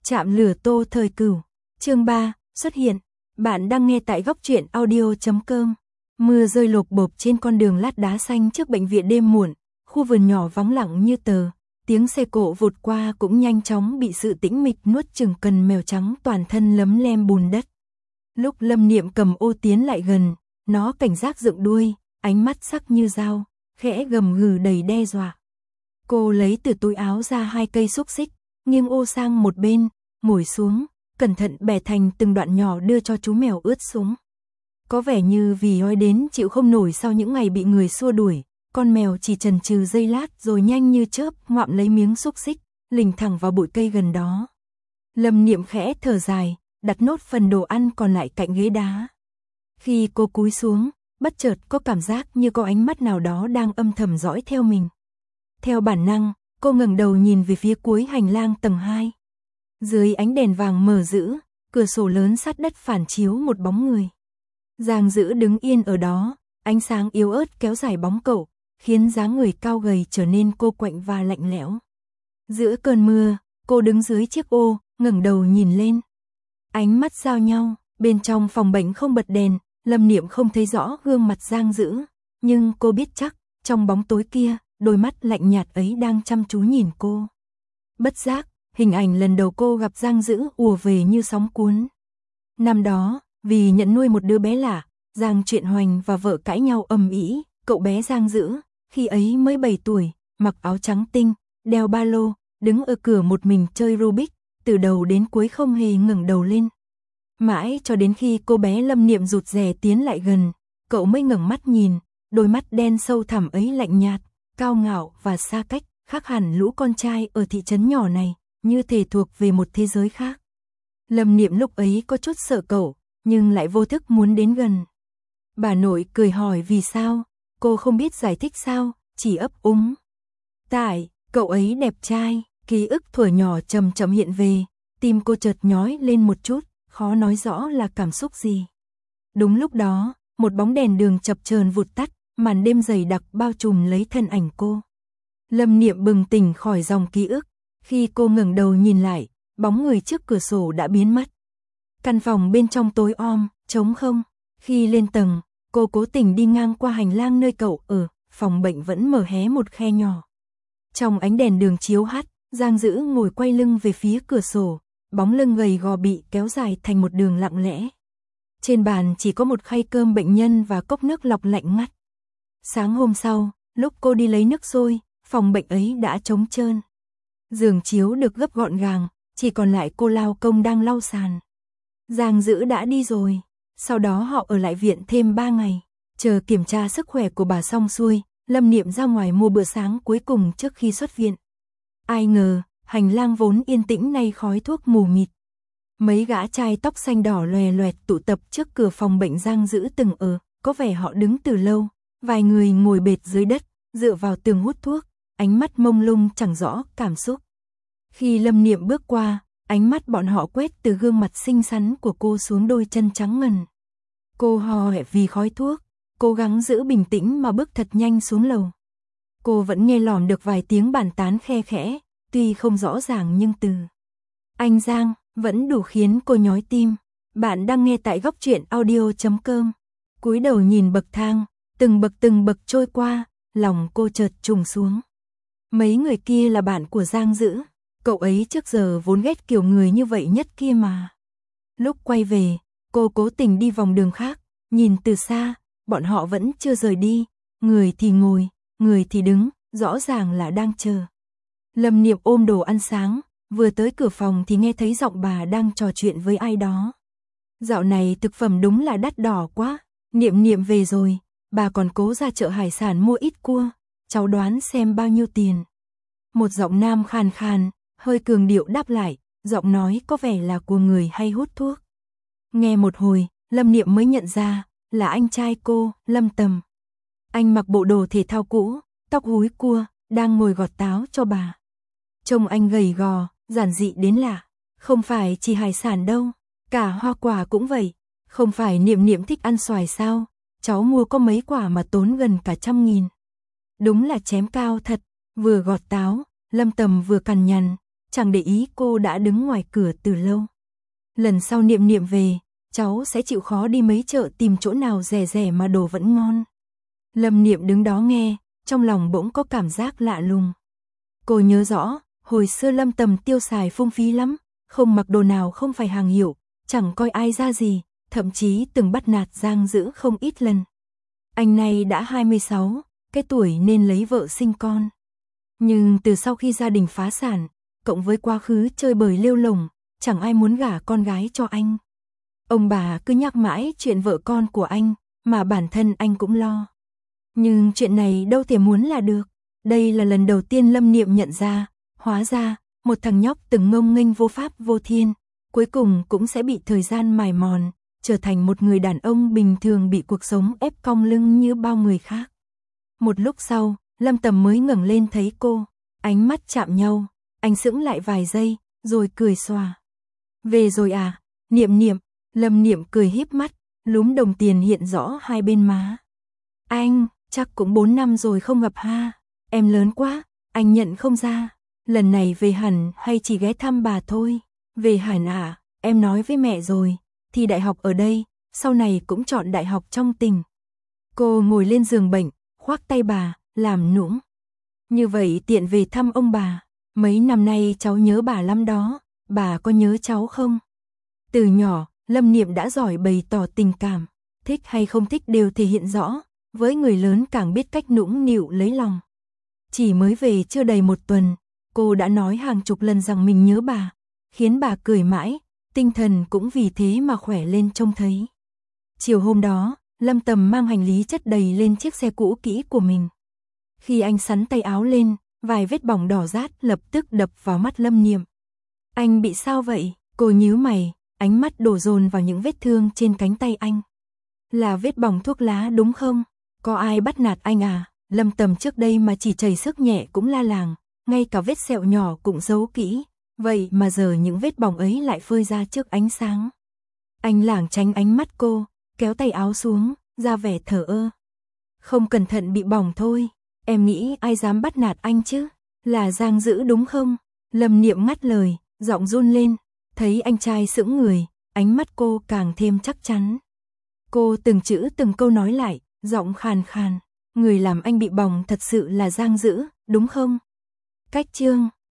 Chạm lửa Tô Thời Cửu, chương 3, xuất hiện. Bạn đang nghe tại góc truyện audio.com. Mưa rơi lộp bộp trên con đường lát đá xanh trước bệnh viện đêm muộn, khu vườn nhỏ vắng lặng như tờ, tiếng xe cộ vụt qua cũng nhanh chóng bị sự tĩnh mịch nuốt chửng. Cần mèo trắng toàn thân lấm lem bùn đất. Lúc Lâm Niệm cầm ô tiến lại gần, nó cảnh giác dựng đuôi, ánh mắt sắc như dao, khẽ gầm gừ đầy đe dọa. Cô lấy từ túi áo ra 2 cây xúc xích, nghiêng ô sang một bên, ngồi xuống, cẩn thận bẻ thành từng đoạn nhỏ đưa cho chú mèo ướt sũng. Có vẻ như vì ói đến chịu không nổi sau những ngày bị người xua đuổi, con mèo chỉ chần chừ giây lát rồi nhanh như chớp ngoạm lấy miếng xúc xích, lình thẳng vào bụi cây gần đó. Lâm Niệm khẽ thở dài, đặt nốt phần đồ ăn còn lại cạnh ghế đá. Khi cô cúi xuống, bất chợt có cảm giác như có ánh mắt nào đó đang âm thầm dõi theo mình. Theo bản năng, cô ngẩng đầu nhìn về phía cuối hành lang tầng 2. Dưới ánh đèn vàng mờ rữ, cửa sổ lớn sát đất phản chiếu một bóng người. Giang Dữ đứng yên ở đó, ánh sáng yếu ớt kéo dài bóng cậu, khiến dáng người cao gầy trở nên cô quạnh và lạnh lẽo. Giữa cơn mưa, cô đứng dưới chiếc ô, ngẩng đầu nhìn lên. Ánh mắt giao nhau, bên trong phòng bệnh không bật đèn, Lâm Niệm không thấy rõ gương mặt Giang Dữ, nhưng cô biết chắc, trong bóng tối kia, đôi mắt lạnh nhạt ấy đang chăm chú nhìn cô. Bất giác, hình ảnh lần đầu cô gặp Giang Dữ ùa về như sóng cuốn. Năm đó, vì nhận nuôi một đứa bé lạ, Giang Truyện Hoành và vợ cãi nhau ầm ĩ. Cậu bé Giang Dữ, khi ấy mới 7 tuổi, mặc áo trắng tinh, đeo ba lô, đứng ở cửa một mình chơi Rubik, từ đầu đến cuối không hề ngẩng đầu lên. Mãi cho đến khi cô bé Lâm Niệm rụt rè tiến lại gần, cậu mới ngẩng mắt nhìn, đôi mắt đen sâu thẳm ấy lạnh nhạt, cao ngạo và xa cách, khác hẳn lũ con trai ở thị trấn nhỏ này, như thể thuộc về một thế giới khác. Lâm Niệm lúc ấy có chút sợ cậu, nhưng lại vô thức muốn đến gần. Bà nội cười hỏi vì sao, cô không biết giải thích sao, chỉ ấp úng. Tại, cậu ấy đẹp trai, ký ức thuở nhỏ chậm chậm hiện về, tim cô chợt nhói lên một chút, khó nói rõ là cảm xúc gì. Đúng lúc đó, một bóng đèn đường chập chờn vụt tắt, màn đêm dày đặc bao trùm lấy thân ảnh cô. Lâm Niệm bừng tỉnh khỏi dòng ký ức, khi cô ngẩng đầu nhìn lại, bóng người trước cửa sổ đã biến mất. Căn phòng bên trong tối om, trống không. Khi lên tầng, cô cố tình đi ngang qua hành lang nơi cậu ở, phòng bệnh vẫn mở hé một khe nhỏ. Trong ánh đèn đường chiếu hắt, Giang Dữ ngồi quay lưng về phía cửa sổ, bóng lưng gầy gò bị kéo dài thành một đường lặng lẽ. Trên bàn chỉ có một khay cơm bệnh nhân và cốc nước lọc lạnh ngắt. Sáng hôm sau, lúc cô đi lấy nước sôi, phòng bệnh ấy đã trống trơn. Giường chiếu được gấp gọn gàng, chỉ còn lại cô lao công đang lau sàn. Giang Dữ đã đi rồi, sau đó họ ở lại viện thêm 3 ngày, chờ kiểm tra sức khỏe của bà xong xuôi, Lâm Niệm ra ngoài mua bữa sáng cuối cùng trước khi xuất viện. Ai ngờ, hành lang vốn yên tĩnh nay khói thuốc mù mịt. Mấy gã trai tóc xanh đỏ loè loẹt tụ tập trước cửa phòng bệnh Giang Dữ từng ở, có vẻ họ đứng từ lâu, vài người ngồi bệt dưới đất, dựa vào tường hút thuốc, ánh mắt mông lung chẳng rõ cảm xúc. Khi Lâm Niệm bước qua, ánh mắt bọn họ quét từ gương mặt xinh xắn của cô xuống đôi chân trắng ngần. Cô hò hẹ vì khói thuốc, cố gắng giữ bình tĩnh mà bước thật nhanh xuống lầu. Cô vẫn nghe lỏm được vài tiếng bàn tán khe khẽ, tuy không rõ ràng nhưng từ anh Giang vẫn đủ khiến cô nhói tim. Bạn đang nghe tại góc truyện audio.com. Cúi đầu nhìn bậc thang, từng bậc trôi qua, lòng cô chợt trùng xuống. Mấy người kia là bạn của Giang Dữ, cậu ấy trước giờ vốn ghét kiểu người như vậy nhất kia mà. Lúc quay về, cô cố tình đi vòng đường khác, nhìn từ xa, bọn họ vẫn chưa rời đi, người thì ngồi, người thì đứng, rõ ràng là đang chờ. Lâm Niệm ôm đồ ăn sáng, vừa tới cửa phòng thì nghe thấy giọng bà đang trò chuyện với ai đó. Dạo này thực phẩm đúng là đắt đỏ quá, Niệm về rồi, bà còn cố ra chợ hải sản mua ít cua, cháu đoán xem bao nhiêu tiền. Một giọng nam khàn khàn, hơi cường điệu đáp lại, giọng nói có vẻ là của người hay hút thuốc. Nghe một hồi, Lâm Niệm mới nhận ra, là anh trai cô, Lâm Tầm. Anh mặc bộ đồ thể thao cũ, tóc húi cua, đang ngồi gọt táo cho bà. Trông anh gầy gò, giản dị đến lạ. Không phải chỉ hải sản đâu, cả hoa quả cũng vậy. Không phải Niệm thích ăn xoài sao, cháu mua có mấy quả mà tốn gần cả 100.000. Đúng là chém cao thật, vừa gọt táo, Lâm Tầm vừa cằn nhằn. chẳng để ý cô đã đứng ngoài cửa từ lâu. Lần sau Niệm Niệm về, cháu sẽ chịu khó đi mấy chợ tìm chỗ nào rẻ rẻ mà đồ vẫn ngon. Lâm Niệm đứng đó nghe, trong lòng bỗng có cảm giác lạ lùng. Cô nhớ rõ, hồi xưa Lâm Tầm tiêu xài phung phí lắm, không mặc đồ nào không phải hàng hiệu, chẳng coi ai ra gì, thậm chí từng bắt nạt Giang Dữ không ít lần. Anh này đã 26, cái tuổi nên lấy vợ sinh con. Nhưng từ sau khi gia đình phá sản, cộng với quá khứ chơi bời lêu lổng, chẳng ai muốn gả con gái cho anh. Ông bà cứ nhắc mãi chuyện vợ con của anh, mà bản thân anh cũng lo. Nhưng chuyện này đâu thể muốn là được. Đây là lần đầu tiên Lâm Niệm nhận ra, hóa ra, một thằng nhóc từng ngông nghênh vô pháp vô thiên, cuối cùng cũng sẽ bị thời gian mài mòn, trở thành một người đàn ông bình thường bị cuộc sống ép cong lưng như bao người khác. Một lúc sau, Lâm Tầm mới ngẩng lên thấy cô, ánh mắt chạm nhau, anh sững lại vài giây, rồi cười xòa. Về rồi à, Niệm Niệm. Lâm Niệm cười híp mắt, lúm đồng tiền hiện rõ hai bên má. Anh, chắc cũng 4 năm rồi không gặp ha. Em lớn quá, anh nhận không ra. Lần này về hẳn hay chỉ ghé thăm bà thôi? Về hẳn à, em nói với mẹ rồi, thi đại học ở đây, sau này cũng chọn đại học trong tỉnh. Cô ngồi lên giường bệnh, khoác tay bà, làm nũng. Như vậy tiện về thăm ông bà. Mấy năm nay cháu nhớ bà lắm đó, bà có nhớ cháu không? Từ nhỏ, Lâm Niệm đã giỏi bày tỏ tình cảm, thích hay không thích đều thể hiện rõ, với người lớn càng biết cách nũng nịu lấy lòng. Chỉ mới về chưa đầy 1 tuần, cô đã nói hàng chục lần rằng mình nhớ bà, khiến bà cười mãi, tinh thần cũng vì thế mà khỏe lên trông thấy. Chiều hôm đó, Lâm Tầm mang hành lý chất đầy lên chiếc xe cũ kỹ của mình. Khi anh xắn tay áo lên, vài vết bỏng đỏ rát lập tức đập vào mắt Lâm Niệm. Anh bị sao vậy? Cô nhíu mày, ánh mắt đổ dồn vào những vết thương trên cánh tay anh. Là vết bỏng thuốc lá đúng không? Có ai bắt nạt anh à? Lâm Tầm trước đây mà chỉ chảy xước nhẹ cũng la làng, ngay cả vết sẹo nhỏ cũng giấu kỹ, vậy mà giờ những vết bỏng ấy lại phơi ra trước ánh sáng. Anh lảng tránh ánh mắt cô, kéo tay áo xuống, ra vẻ thờ ơ. Không cẩn thận bị bỏng thôi, em nghĩ ai dám bắt nạt anh chứ? Là Giang Dữ đúng không? Lâm Niệm ngắt lời, giọng run lên, thấy anh trai sững người, ánh mắt cô càng thêm chắc chắn. Cô từng chữ từng câu nói lại, giọng khàn khàn, người làm anh bị bỏng thật sự là Giang Dữ, đúng không? Cách chương